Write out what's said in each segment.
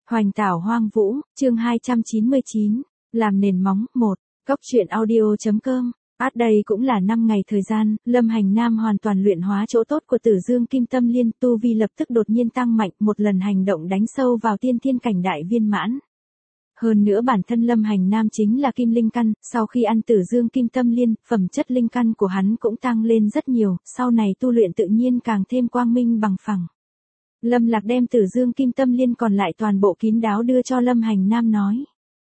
Hoành tảo hoang vũ, chương 299, làm nền móng, 1, Cốc truyện audio.com. Đây cũng là 5 ngày thời gian, Lâm Hành Nam hoàn toàn luyện hóa chỗ tốt của Tử Dương Kim Tâm Liên, tu vi lập tức đột nhiên tăng mạnh, một lần hành động đánh sâu vào tiên thiên cảnh đại viên mãn. Hơn nữa bản thân Lâm Hành Nam chính là kim linh căn, sau khi ăn Tử Dương Kim Tâm Liên, phẩm chất linh căn của hắn cũng tăng lên rất nhiều, sau này tu luyện tự nhiên càng thêm quang minh bằng phẳng. Lâm Lạc đem Tử Dương Kim Tâm Liên còn lại toàn bộ kín đáo đưa cho Lâm Hành Nam nói.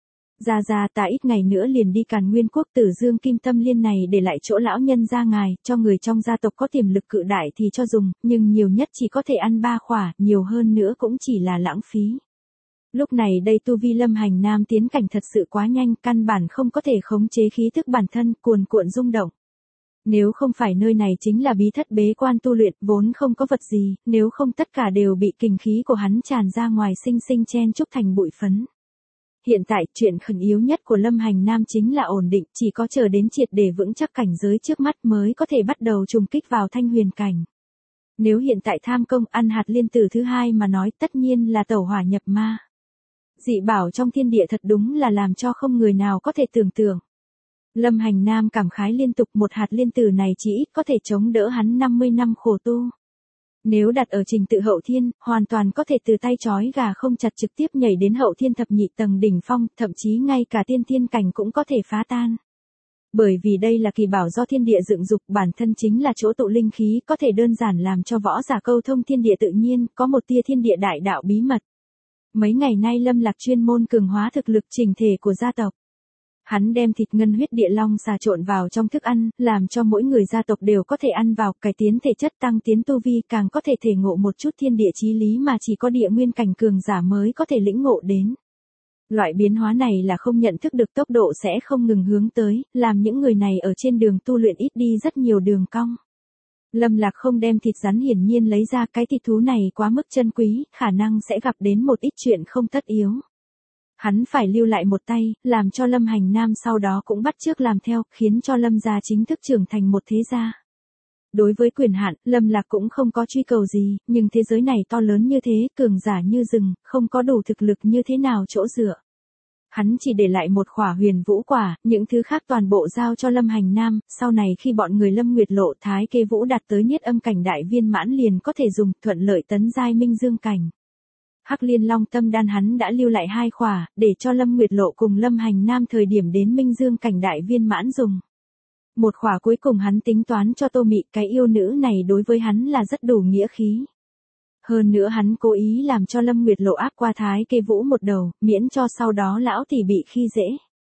Ra ta ít ngày nữa liền đi Càn Nguyên Quốc, Tử Dương Kim Tâm Liên này để lại chỗ lão nhân gia ngài, cho người trong gia tộc có tiềm lực cự đại thì cho dùng, nhưng nhiều nhất chỉ có thể ăn 3 khỏa, nhiều hơn nữa cũng chỉ là lãng phí. Lúc này đây tu vi Lâm Hành Nam tiến cảnh thật sự quá nhanh, căn bản không có thể khống chế khí thức bản thân, cuồn cuộn rung động. Nếu không phải nơi này chính là bí thất bế quan tu luyện, vốn không có vật gì, nếu không tất cả đều bị kình khí của hắn tràn ra ngoài sinh sinh chen chúc thành bụi phấn. Hiện tại, chuyện khẩn yếu nhất của Lâm Hành Nam chính là ổn định, chỉ có chờ đến triệt để vững chắc cảnh giới trước mắt mới có thể bắt đầu trùng kích vào thanh huyền cảnh. Nếu hiện tại tham công ăn hạt liên tử thứ hai mà nói, tất nhiên là tẩu hỏa nhập ma. Dị bảo trong thiên địa thật đúng là làm cho không người nào có thể tưởng tượng. Lâm Hành Nam cảm khái liên tục, một hạt liên tử này chỉ ít có thể chống đỡ hắn 50 năm khổ tu. Nếu đặt ở trình tự hậu thiên, hoàn toàn có thể từ tay trói gà không chặt trực tiếp nhảy đến hậu thiên thập nhị tầng đỉnh phong, thậm chí ngay cả tiên thiên cảnh cũng có thể phá tan. Bởi vì đây là kỳ bảo do thiên địa dựng dục, bản thân chính là chỗ tụ linh khí, có thể đơn giản làm cho võ giả câu thông thiên địa tự nhiên, có một tia thiên địa đại đạo bí mật. Mấy ngày nay Lâm Lạc chuyên môn cường hóa thực lực chỉnh thể của gia tộc. Hắn đem thịt ngân huyết địa long xà trộn vào trong thức ăn, làm cho mỗi người gia tộc đều có thể ăn vào, cải tiến thể chất, tăng tiến tu vi, càng có thể thể ngộ một chút thiên địa chí lý mà chỉ có địa nguyên cảnh cường giả mới có thể lĩnh ngộ đến. Loại biến hóa này là không nhận thức được tốc độ sẽ không ngừng hướng tới, làm những người này ở trên đường tu luyện ít đi rất nhiều đường cong. Lâm Lạc không đem thịt rắn hiển nhiên lấy ra, cái thịt thú này quá mức chân quý, khả năng sẽ gặp đến một ít chuyện không tất yếu. Hắn phải lưu lại một tay, làm cho Lâm Hành Nam sau đó cũng bắt chước làm theo, khiến cho Lâm gia chính thức trưởng thành một thế gia. Đối với quyền hạn, Lâm Lạc cũng không có truy cầu gì, nhưng thế giới này to lớn như thế, cường giả như rừng, không có đủ thực lực như thế nào chỗ dựa. Hắn chỉ để lại một khỏa huyền vũ quả, những thứ khác toàn bộ giao cho Lâm Hành Nam, sau này khi bọn người Lâm Nguyệt Lộ Thái Kê Vũ đạt tới niết âm cảnh đại viên mãn liền có thể dùng, thuận lợi tấn giai minh dương cảnh. Hắc Liên Long Tâm Đan hắn đã lưu lại 2 khỏa, để cho Lâm Nguyệt Lộ cùng Lâm Hành Nam thời điểm đến minh dương cảnh đại viên mãn dùng. Một khỏa cuối cùng hắn tính toán cho Tô Mị, cái yêu nữ này đối với hắn là rất đủ nghĩa khí. Hơn nữa hắn cố ý làm cho Lâm Nguyệt Lộ áp qua Thái Kê Vũ một đầu, miễn cho sau đó lão tỷ bị khi dễ.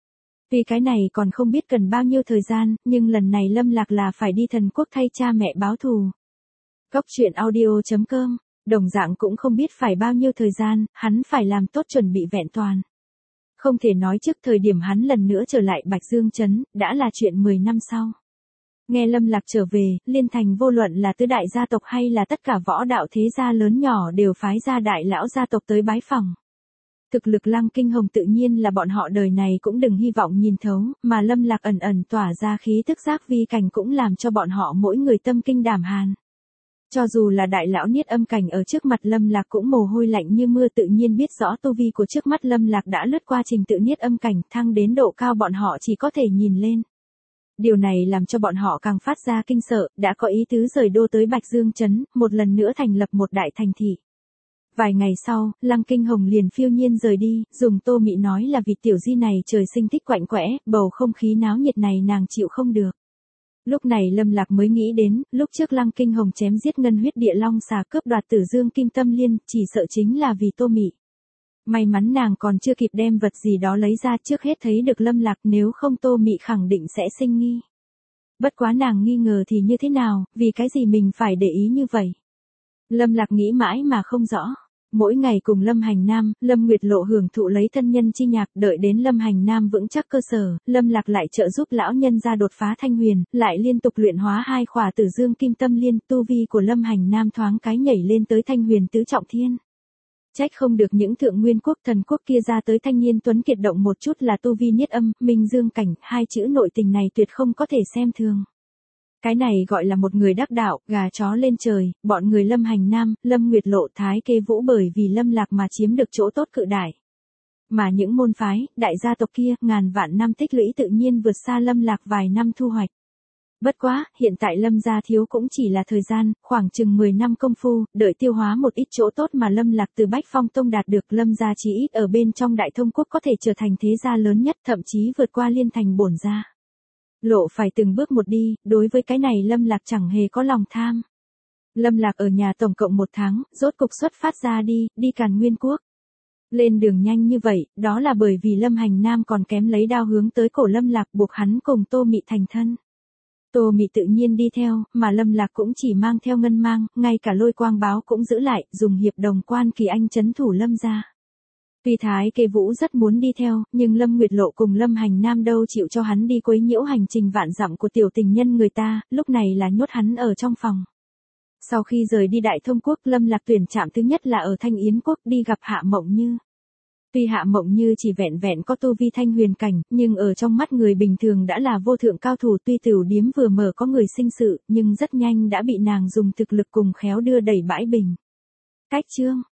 Vì cái này còn không biết cần bao nhiêu thời gian, nhưng lần này Lâm Lạc là phải đi thần quốc thay cha mẹ báo thù. Cốc truyện audio.com. Đồng dạng cũng không biết phải bao nhiêu thời gian, hắn phải làm tốt chuẩn bị vẹn toàn. Không thể nói trước thời điểm hắn lần nữa trở lại Bạch Dương Trấn, đã là chuyện 10 năm sau. Nghe Lâm Lạc trở về, Liên Thành vô luận là tứ đại gia tộc hay là tất cả võ đạo thế gia lớn nhỏ đều phái ra đại lão gia tộc tới bái phỏng. Thực lực Lăng Kinh Hồng tự nhiên là bọn họ đời này cũng đừng hy vọng nhìn thấu, mà Lâm Lạc ẩn ẩn tỏa ra khí tức giác vi cảnh cũng làm cho bọn họ mỗi người tâm kinh đảm hàn. Cho dù là đại lão niết âm cảnh ở trước mặt Lâm Lạc cũng mồ hôi lạnh như mưa, tự nhiên biết rõ tu vi của trước mắt Lâm Lạc đã lướt qua trình tự niết âm cảnh, thăng đến độ cao bọn họ chỉ có thể nhìn lên. Điều này làm cho bọn họ càng phát ra kinh sợ, đã có ý tứ rời đô tới Bạch Dương Trấn, một lần nữa thành lập một đại thành thị. Vài ngày sau, Lăng Kinh Hồng liền phiêu nhiên rời đi, dùng Tô Mị nói là vì tiểu di này trời sinh thích quạnh quẽ, bầu không khí náo nhiệt này nàng chịu không được. Lúc này Lâm Lạc mới nghĩ đến, lúc trước Lăng Kinh Hồng chém giết ngân huyết địa long xà cướp đoạt Tử Dương Kim Tâm Liên, chỉ sợ chính là vì Tô Mị. May mắn nàng còn chưa kịp đem vật gì đó lấy ra, trước hết thấy được Lâm Lạc, nếu không Tô Mị khẳng định sẽ sinh nghi. Bất quá nàng nghi ngờ thì như thế nào, vì cái gì mình phải để ý như vậy? Lâm Lạc nghĩ mãi mà không rõ. Mỗi ngày cùng Lâm Hành Nam, Lâm Nguyệt Lộ hưởng thụ lấy thân nhân chi nhạc, đợi đến Lâm Hành Nam vững chắc cơ sở, Lâm Lạc lại trợ giúp lão nhân ra đột phá thanh huyền, lại liên tục luyện hóa 2 khỏa Tử Dương Kim Tâm Liên, tu vi của Lâm Hành Nam thoáng cái nhảy lên tới thanh huyền tứ trọng thiên. Trách không được những thượng nguyên quốc thần quốc kia ra tới thanh niên tuấn kiệt động một chút là tu vi niết âm, minh dương cảnh, 2 chữ nội tình này tuyệt không có thể xem thường. Cái này gọi là một người đắc đạo, gà chó lên trời, bọn người Lâm Hành Nam, Lâm Nguyệt Lộ, Thái Kê Vũ bởi vì Lâm Lạc mà chiếm được chỗ tốt cự đại. Mà những môn phái, đại gia tộc kia, ngàn vạn năm tích lũy tự nhiên vượt xa Lâm Lạc vài năm thu hoạch. Bất quá, hiện tại Lâm gia thiếu cũng chỉ là thời gian, khoảng chừng 10 năm công phu, đợi tiêu hóa một ít chỗ tốt mà Lâm Lạc từ Bách Phong Tông đạt được, Lâm gia chí ít ở bên trong Đại Thông Quốc có thể trở thành thế gia lớn nhất, thậm chí vượt qua Liên Thành bổn gia. Lộ phải từng bước một đi, đối với cái này Lâm Lạc chẳng hề có lòng tham. Lâm Lạc ở nhà tổng cộng 1 tháng, rốt cục xuất phát ra đi Càn Nguyên Quốc. Lên đường nhanh như vậy, đó là bởi vì Lâm Hành Nam còn kém lấy đao hướng tới cổ Lâm Lạc buộc hắn cùng Tô Mị thành thân. Tô Mị tự nhiên đi theo, mà Lâm Lạc cũng chỉ mang theo ngân mang, ngay cả Lôi Quang Báo cũng giữ lại, dùng hiệp đồng Quan Kỳ Anh trấn thủ Lâm gia. Tuy Thái Kê Vũ rất muốn đi theo, nhưng Lâm Nguyệt Lộ cùng Lâm Hành Nam đâu chịu cho hắn đi quấy nhiễu hành trình vạn dặm của tiểu tình nhân người ta, lúc này là nhốt hắn ở trong phòng. Sau khi rời đi Đại Thông Quốc, Lâm Lạc tuyển trạm thứ nhất là ở Thanh Yến Quốc đi gặp Hạ Mộng Như. Tuy Hạ Mộng Như chỉ vẹn vẹn có tu vi thanh huyền cảnh, nhưng ở trong mắt người bình thường đã là vô thượng cao thủ, tuy tửu điếm vừa mở có người sinh sự, nhưng rất nhanh đã bị nàng dùng thực lực cùng khéo đưa đẩy bãi bình. Cách chương